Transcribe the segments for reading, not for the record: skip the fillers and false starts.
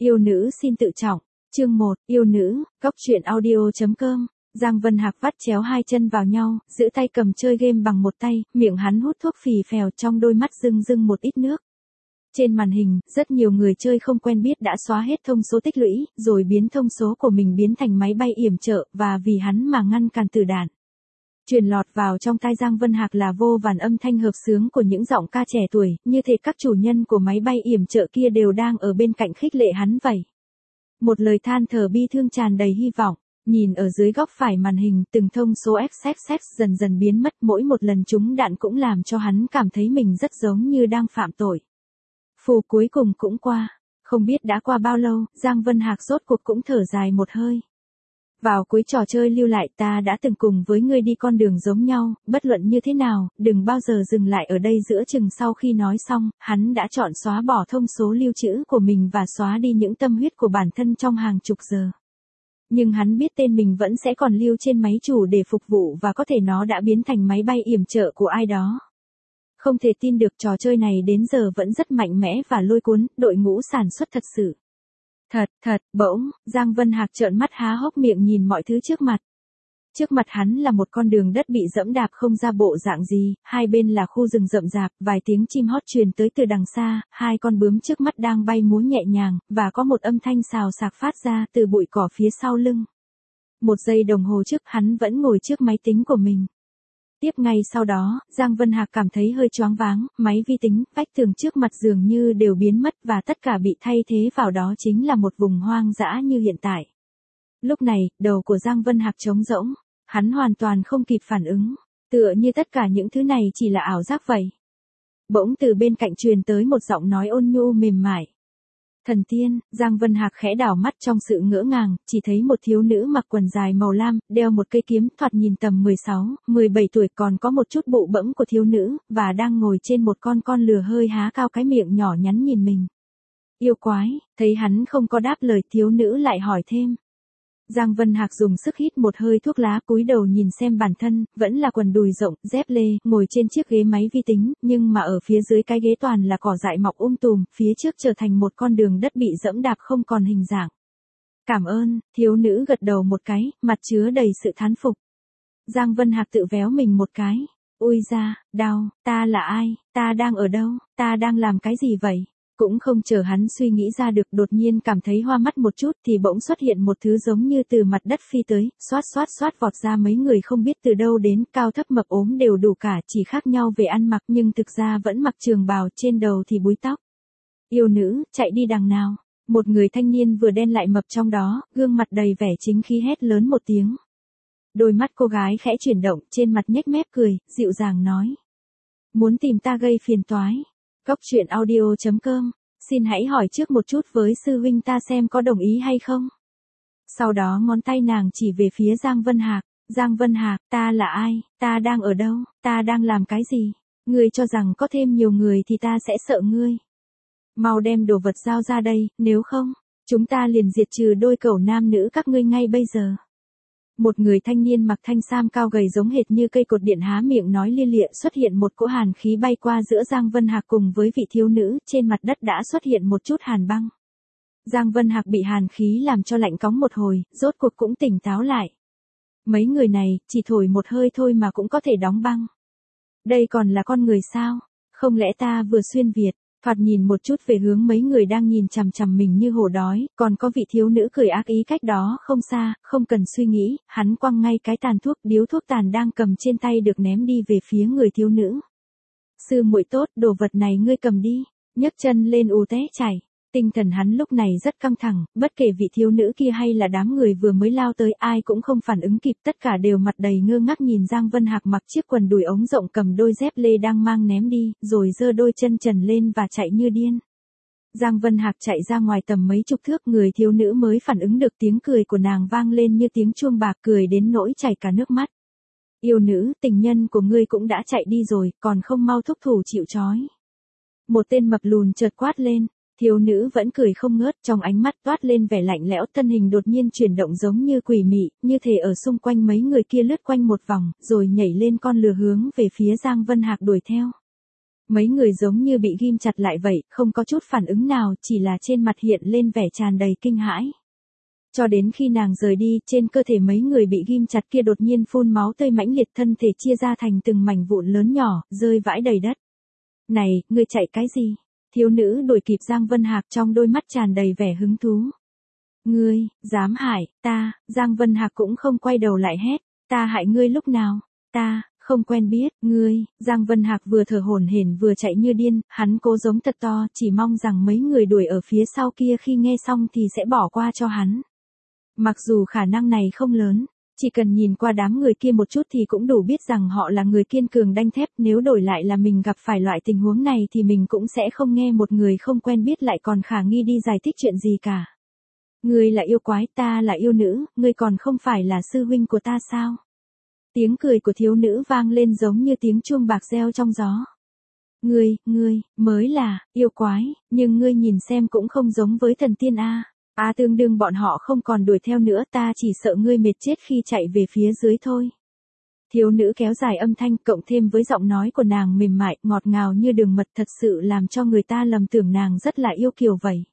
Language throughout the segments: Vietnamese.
Yêu nữ xin tự trọng. Chương 1, yêu nữ, góc truyện audio.com. Giang Vân Hạc vắt chéo hai chân vào nhau, giữ tay cầm chơi game bằng một tay, miệng hắn hút thuốc phì phèo, trong đôi mắt rưng rưng một ít nước. Trên màn hình, rất nhiều người chơi không quen biết đã xóa hết thông số tích lũy, rồi biến thông số của mình biến thành máy bay yểm trợ, và vì hắn mà ngăn cản tử đạn. Truyền lọt vào trong tai Giang Vân Hạc là vô vàn âm thanh hợp xướng của những giọng ca trẻ tuổi, như thể các chủ nhân của máy bay yểm trợ kia đều đang ở bên cạnh khích lệ hắn vậy. Một lời than thở bi thương tràn đầy hy vọng. Nhìn ở dưới góc phải màn hình, từng thông số XXX dần dần biến mất, mỗi một lần trúng đạn cũng làm cho hắn cảm thấy mình rất giống như đang phạm tội. Phù cuối cùng cũng qua. Không biết đã qua bao lâu, Giang Vân Hạc rốt cuộc cũng thở dài một hơi. Vào cuối trò chơi lưu lại, ta đã từng cùng với ngươi đi con đường giống nhau, bất luận như thế nào, đừng bao giờ dừng lại ở đây. Giữa chừng sau khi nói xong, hắn đã chọn xóa bỏ thông số lưu trữ của mình và xóa đi những tâm huyết của bản thân trong hàng chục giờ. Nhưng hắn biết tên mình vẫn sẽ còn lưu trên máy chủ để phục vụ, và có thể nó đã biến thành máy bay yểm trợ của ai đó. Không thể tin được trò chơi này đến giờ vẫn rất mạnh mẽ và lôi cuốn, đội ngũ sản xuất thật sự. Bỗng, Giang Vân Hạc trợn mắt há hốc miệng nhìn mọi thứ trước mặt. Trước mặt hắn là một con đường đất bị dẫm đạp không ra bộ dạng gì, hai bên là khu rừng rậm rạp, vài tiếng chim hót truyền tới từ đằng xa, hai con bướm trước mắt đang bay múa nhẹ nhàng, và có một âm thanh xào xạc phát ra từ bụi cỏ phía sau lưng. Một giây đồng hồ trước, hắn vẫn ngồi trước máy tính của mình. Tiếp ngay sau đó, Giang Vân Hạc cảm thấy hơi choáng váng, máy vi tính, vách tường trước mặt dường như đều biến mất và tất cả bị thay thế vào đó chính là một vùng hoang dã như hiện tại. Lúc này, đầu của Giang Vân Hạc trống rỗng, hắn hoàn toàn không kịp phản ứng, tựa như tất cả những thứ này chỉ là ảo giác vậy. Bỗng từ bên cạnh truyền tới một giọng nói ôn nhu mềm mại. Thần tiên. Giang Vân Hạc khẽ đảo mắt trong sự ngỡ ngàng, chỉ thấy một thiếu nữ mặc quần dài màu lam, đeo một cây kiếm, thoạt nhìn tầm 16, 17 tuổi, còn có một chút bụ bẫm của thiếu nữ, và đang ngồi trên một con lừa hơi há cao cái miệng nhỏ nhắn nhìn mình. Yêu quái. Thấy hắn không có đáp lời, thiếu nữ lại hỏi thêm. Giang Vân Hạc dùng sức hít một hơi thuốc lá, cúi đầu nhìn xem bản thân, vẫn là quần đùi rộng, dép lê, ngồi trên chiếc ghế máy vi tính, nhưng mà ở phía dưới cái ghế toàn là cỏ dại mọc tùm, phía trước trở thành một con đường đất bị dẫm đạp không còn hình dạng. Cảm ơn. Thiếu nữ gật đầu một cái, mặt chứa đầy sự thán phục. Giang Vân Hạc tự véo mình một cái. Ui da, đau, ta là ai, ta đang ở đâu, ta đang làm cái gì vậy? Cũng không chờ hắn suy nghĩ ra được, đột nhiên cảm thấy hoa mắt một chút thì bỗng xuất hiện một thứ giống như từ mặt đất phi tới, xoát vọt ra mấy người không biết từ đâu đến, cao thấp mập ốm đều đủ cả, chỉ khác nhau về ăn mặc nhưng thực ra vẫn mặc trường bào, trên đầu thì búi tóc. Yêu nữ, chạy đi đằng nào? Một người thanh niên vừa đen lại mập trong đó, gương mặt đầy vẻ chính khí hét lớn một tiếng. Đôi mắt cô gái khẽ chuyển động, trên mặt nhếch mép cười, dịu dàng nói. Muốn tìm ta gây phiền toái. Góc truyện audio.com, xin hãy hỏi trước một chút với sư huynh ta xem có đồng ý hay không. Sau đó ngón tay nàng chỉ về phía Giang Vân Hạc. Giang Vân Hạc, ta là ai, ta đang ở đâu, ta đang làm cái gì? Ngươi cho rằng có thêm nhiều người thì ta sẽ sợ ngươi. Mau đem đồ vật giao ra đây, nếu không, chúng ta liền diệt trừ đôi cẩu nam nữ các ngươi ngay bây giờ. Một người thanh niên mặc thanh sam cao gầy giống hệt như cây cột điện há miệng nói lia lịa, xuất hiện một cỗ hàn khí bay qua giữa Giang Vân Hạc cùng với vị thiếu nữ, trên mặt đất đã xuất hiện một chút hàn băng. Giang Vân Hạc bị hàn khí làm cho lạnh cóng một hồi, rốt cuộc cũng tỉnh táo lại. Mấy người này, chỉ thổi một hơi thôi mà cũng có thể đóng băng. Đây còn là con người sao? Không lẽ ta vừa xuyên Việt? Thoạt nhìn một chút về hướng mấy người đang nhìn chằm chằm mình như hổ đói, còn có vị thiếu nữ cười ác ý cách đó không xa, không cần suy nghĩ, hắn quăng ngay cái tàn thuốc, điếu thuốc tàn đang cầm trên tay được ném đi về phía người thiếu nữ. Sư muội tốt, đồ vật này ngươi cầm đi, nhấc chân lên té chảy. Tinh thần hắn lúc này rất căng thẳng, bất kể vị thiếu nữ kia hay là đám người vừa mới lao tới, ai cũng không phản ứng kịp, tất cả đều mặt đầy ngơ ngác nhìn Giang Vân Hạc mặc chiếc quần đùi ống rộng cầm đôi dép lê đang mang ném đi, rồi giơ đôi chân trần lên và chạy như điên. Giang Vân Hạc chạy ra ngoài tầm mấy chục thước, người thiếu nữ mới phản ứng được, tiếng cười của nàng vang lên như tiếng chuông bạc, cười đến nỗi chảy cả nước mắt. Yêu nữ, tình nhân của ngươi cũng đã chạy đi rồi, còn không mau thúc thủ chịu trói. Một tên mập lùn chợt quát lên. Thiếu nữ vẫn cười không ngớt, trong ánh mắt toát lên vẻ lạnh lẽo, thân hình đột nhiên chuyển động giống như quỷ mị, như thể ở xung quanh mấy người kia lướt quanh một vòng, rồi nhảy lên con lừa hướng về phía Giang Vân Hạc đuổi theo. Mấy người giống như bị ghim chặt lại vậy, không có chút phản ứng nào, chỉ là trên mặt hiện lên vẻ tràn đầy kinh hãi. Cho đến khi nàng rời đi, trên cơ thể mấy người bị ghim chặt kia đột nhiên phun máu tươi mãnh liệt, thân thể chia ra thành từng mảnh vụn lớn nhỏ, rơi vãi đầy đất. Này, ngươi chạy cái gì? Thiếu nữ đuổi kịp Giang Vân Hạc, trong đôi mắt tràn đầy vẻ hứng thú. Ngươi, dám hại ta? Giang Vân Hạc cũng không quay đầu lại hét. Ta hại ngươi lúc nào? Ta không quen biết ngươi. Giang Vân Hạc vừa thở hổn hển vừa chạy như điên, hắn cố giống thật to, chỉ mong rằng mấy người đuổi ở phía sau kia khi nghe xong thì sẽ bỏ qua cho hắn. Mặc dù khả năng này không lớn, chỉ cần nhìn qua đám người kia một chút thì cũng đủ biết rằng họ là người kiên cường đanh thép, nếu đổi lại là mình gặp phải loại tình huống này thì mình cũng sẽ không nghe một người không quen biết lại còn khả nghi đi giải thích chuyện gì cả. Ngươi là yêu quái, ta là yêu nữ, ngươi còn không phải là sư huynh của ta sao? Tiếng cười của thiếu nữ vang lên giống như tiếng chuông bạc reo trong gió. Ngươi mới là yêu quái, nhưng ngươi nhìn xem cũng không giống với thần tiên a. Tương đương bọn họ không còn đuổi theo nữa, ta chỉ sợ ngươi mệt chết khi chạy về phía dưới thôi. Thiếu nữ kéo dài âm thanh cộng thêm với giọng nói của nàng mềm mại, ngọt ngào như đường mật thật sự làm cho người ta lầm tưởng nàng rất là yêu kiều vậy.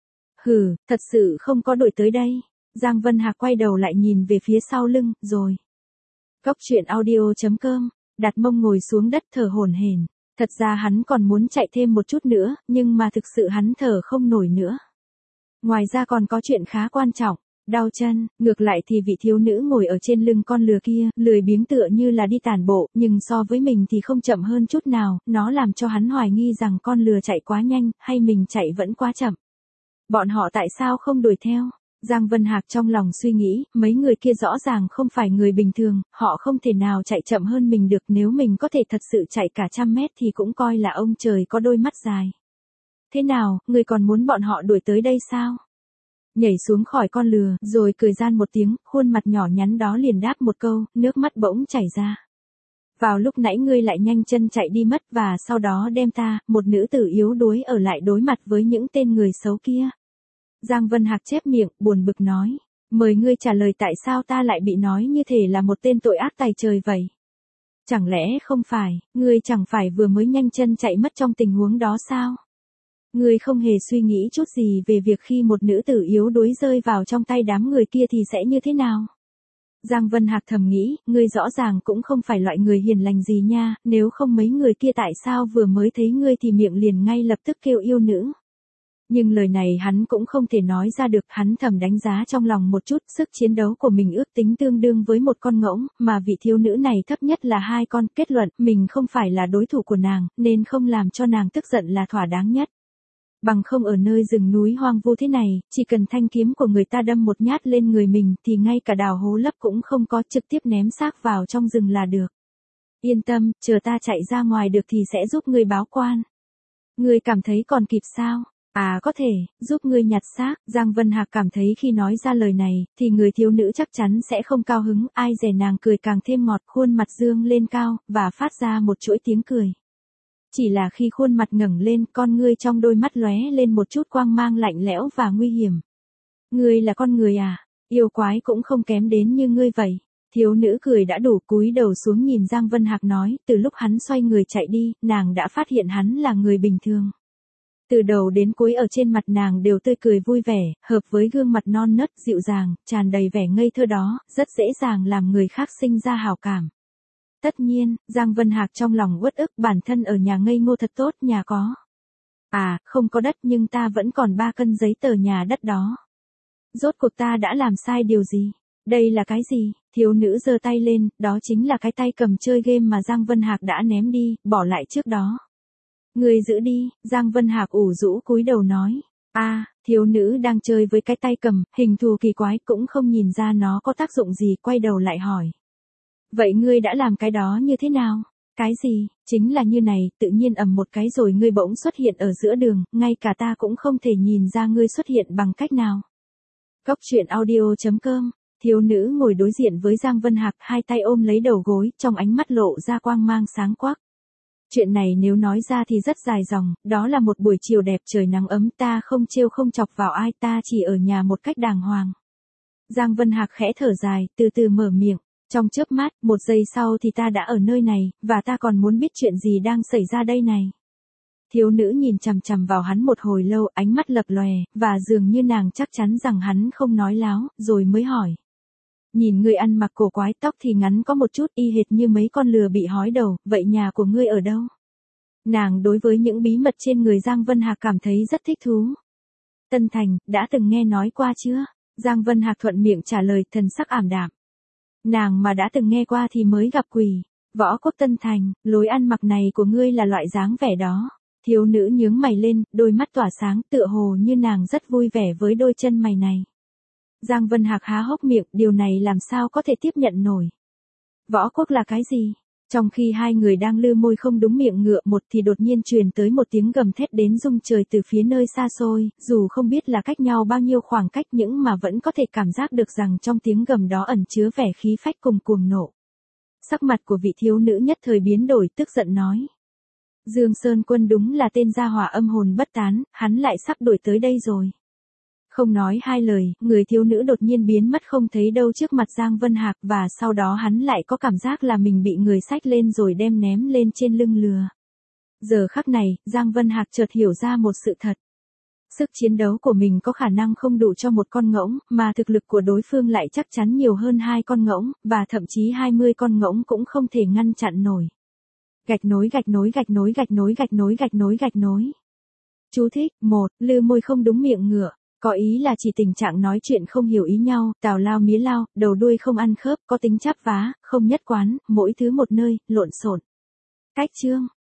Hừ, thật sự không có đuổi tới đây. Giang Vân Hạc quay đầu lại nhìn về phía sau lưng, rồi. Cốc truyện audio.com, đặt mông ngồi xuống đất thở hổn hển. Thật ra hắn còn muốn chạy thêm một chút nữa, nhưng mà thực sự hắn thở không nổi nữa. Ngoài ra còn có chuyện khá quan trọng, đau chân, ngược lại thì vị thiếu nữ ngồi ở trên lưng con lừa kia, lười biếng tựa như là đi tản bộ, nhưng so với mình thì không chậm hơn chút nào, nó làm cho hắn hoài nghi rằng con lừa chạy quá nhanh, hay mình chạy vẫn quá chậm. Bọn họ tại sao không đuổi theo? Giang Vân Hạc trong lòng suy nghĩ, mấy người kia rõ ràng không phải người bình thường, họ không thể nào chạy chậm hơn mình được, nếu mình có thể thật sự chạy cả 100 mét thì cũng coi là ông trời có đôi mắt dài. Thế nào, người còn muốn bọn họ đuổi tới đây sao? Nhảy xuống khỏi con lừa, rồi cười gian một tiếng, khuôn mặt nhỏ nhắn đó liền đáp một câu, nước mắt bỗng chảy ra. Vào lúc nãy ngươi lại nhanh chân chạy đi mất và sau đó đem ta, một nữ tử yếu đuối ở lại đối mặt với những tên người xấu kia. Giang Vân Hạc chép miệng, buồn bực nói. Mời ngươi trả lời tại sao ta lại bị nói như thể là một tên tội ác tày trời vậy? Chẳng lẽ không phải, ngươi chẳng phải vừa mới nhanh chân chạy mất trong tình huống đó sao? Ngươi không hề suy nghĩ chút gì về việc khi một nữ tử yếu đuối rơi vào trong tay đám người kia thì sẽ như thế nào? Giang Vân Hạc thầm nghĩ, ngươi rõ ràng cũng không phải loại người hiền lành gì nha, nếu không mấy người kia tại sao vừa mới thấy ngươi thì miệng liền ngay lập tức kêu yêu nữ. Nhưng lời này hắn cũng không thể nói ra được, hắn thầm đánh giá trong lòng một chút, sức chiến đấu của mình ước tính tương đương với một con ngỗng, mà vị thiếu nữ này thấp nhất là 2 con, kết luận, mình không phải là đối thủ của nàng, nên không làm cho nàng tức giận là thỏa đáng nhất. Bằng không ở nơi rừng núi hoang vu thế này, chỉ cần thanh kiếm của người ta đâm một nhát lên người mình thì ngay cả đào hố lấp cũng không có, trực tiếp ném xác vào trong rừng là được. Yên tâm, chờ ta chạy ra ngoài được thì sẽ giúp ngươi báo quan. Ngươi cảm thấy còn kịp sao? Có thể, giúp ngươi nhặt xác. Giang Vân Hạc cảm thấy khi nói ra lời này, thì người thiếu nữ chắc chắn sẽ không cao hứng, ai dè nàng cười càng thêm ngọt, khuôn mặt dương lên cao, và phát ra một chuỗi tiếng cười. Chỉ là khi khuôn mặt ngẩng lên, con ngươi trong đôi mắt lóe lên một chút quang mang lạnh lẽo và nguy hiểm. Ngươi là con người à? Yêu quái cũng không kém đến như ngươi vậy. Thiếu nữ cười đã đủ, cúi đầu xuống nhìn Giang Vân Hạc nói, từ lúc hắn xoay người chạy đi, nàng đã phát hiện hắn là người bình thường. Từ đầu đến cuối ở trên mặt nàng đều tươi cười vui vẻ, hợp với gương mặt non nớt, dịu dàng, tràn đầy vẻ ngây thơ đó, rất dễ dàng làm người khác sinh ra hảo cảm. Tất nhiên, Giang Vân Hạc trong lòng uất ức, bản thân ở nhà ngây ngô thật tốt, nhà có. Không có đất nhưng ta vẫn còn 3 cân giấy tờ nhà đất đó. Rốt cuộc ta đã làm sai điều gì? Đây là cái gì? Thiếu nữ giơ tay lên, đó chính là cái tay cầm chơi game mà Giang Vân Hạc đã ném đi, bỏ lại trước đó. Người giữ đi, Giang Vân Hạc ủ rũ cúi đầu nói. Thiếu nữ đang chơi với cái tay cầm, hình thù kỳ quái, cũng không nhìn ra nó có tác dụng gì, quay đầu lại hỏi. Vậy ngươi đã làm cái đó như thế nào? Cái gì? Chính là như này, tự nhiên ầm một cái rồi ngươi bỗng xuất hiện ở giữa đường, ngay cả ta cũng không thể nhìn ra ngươi xuất hiện bằng cách nào. Cốc truyện audio.com, thiếu nữ ngồi đối diện với Giang Vân Hạc, 2 tay ôm lấy đầu gối, trong ánh mắt lộ ra quang mang sáng quắc. Chuyện này nếu nói ra thì rất dài dòng, đó là một buổi chiều đẹp trời nắng ấm, ta không trêu không chọc vào ai, ta chỉ ở nhà một cách đàng hoàng. Giang Vân Hạc khẽ thở dài, từ từ mở miệng. Trong chớp mắt, 1 giây sau thì ta đã ở nơi này, và ta còn muốn biết chuyện gì đang xảy ra đây này. Thiếu nữ nhìn chằm chằm vào hắn một hồi lâu, ánh mắt lập lòe, và dường như nàng chắc chắn rằng hắn không nói láo, rồi mới hỏi. Nhìn ngươi ăn mặc cổ quái, tóc thì ngắn có một chút y hệt như mấy con lừa bị hói đầu, vậy nhà của ngươi ở đâu? Nàng đối với những bí mật trên người Giang Vân Hạc cảm thấy rất thích thú. Tân Thành, đã từng nghe nói qua chưa? Giang Vân Hạc thuận miệng trả lời, thần sắc ảm đạm. Nàng mà đã từng nghe qua thì mới gặp quỷ. Võ Quốc Tân Thành, lối ăn mặc này của ngươi là loại dáng vẻ đó. Thiếu nữ nhướng mày lên, đôi mắt tỏa sáng, tựa hồ như nàng rất vui vẻ với đôi chân mày này. Giang Vân Hạc há hốc miệng, điều này làm sao có thể tiếp nhận nổi. Võ Quốc là cái gì? Trong khi hai người đang lư môi không đúng miệng ngựa một thì đột nhiên truyền tới một tiếng gầm thét đến rung trời từ phía nơi xa xôi, dù không biết là cách nhau bao nhiêu khoảng cách nhưng mà vẫn có thể cảm giác được rằng trong tiếng gầm đó ẩn chứa vẻ khí phách cùng cuồng nộ. Sắc mặt của vị thiếu nữ nhất thời biến đổi, tức giận nói. Dương Sơn Quân đúng là tên gia hỏa âm hồn bất tán, hắn lại sắp đuổi tới đây rồi. Không nói hai lời, người thiếu nữ đột nhiên biến mất không thấy đâu trước mặt Giang Vân Hạc và sau đó hắn lại có cảm giác là mình bị người xách lên rồi đem ném lên trên lưng lừa. Giờ khắc này, Giang Vân Hạc chợt hiểu ra một sự thật. Sức chiến đấu của mình có khả năng không đủ cho một con ngỗng, mà thực lực của đối phương lại chắc chắn nhiều hơn 2 con ngỗng, và thậm chí 20 con ngỗng cũng không thể ngăn chặn nổi. Gạch nối gạch nối gạch nối gạch nối gạch nối gạch nối gạch nối. Chú thích, 1. Lư môi không đúng miệng ngựa. Có ý là chỉ tình trạng nói chuyện không hiểu ý nhau, tào lao mía lao, đầu đuôi không ăn khớp, có tính chắp vá, không nhất quán, mỗi thứ một nơi, lộn xộn. Cách chương.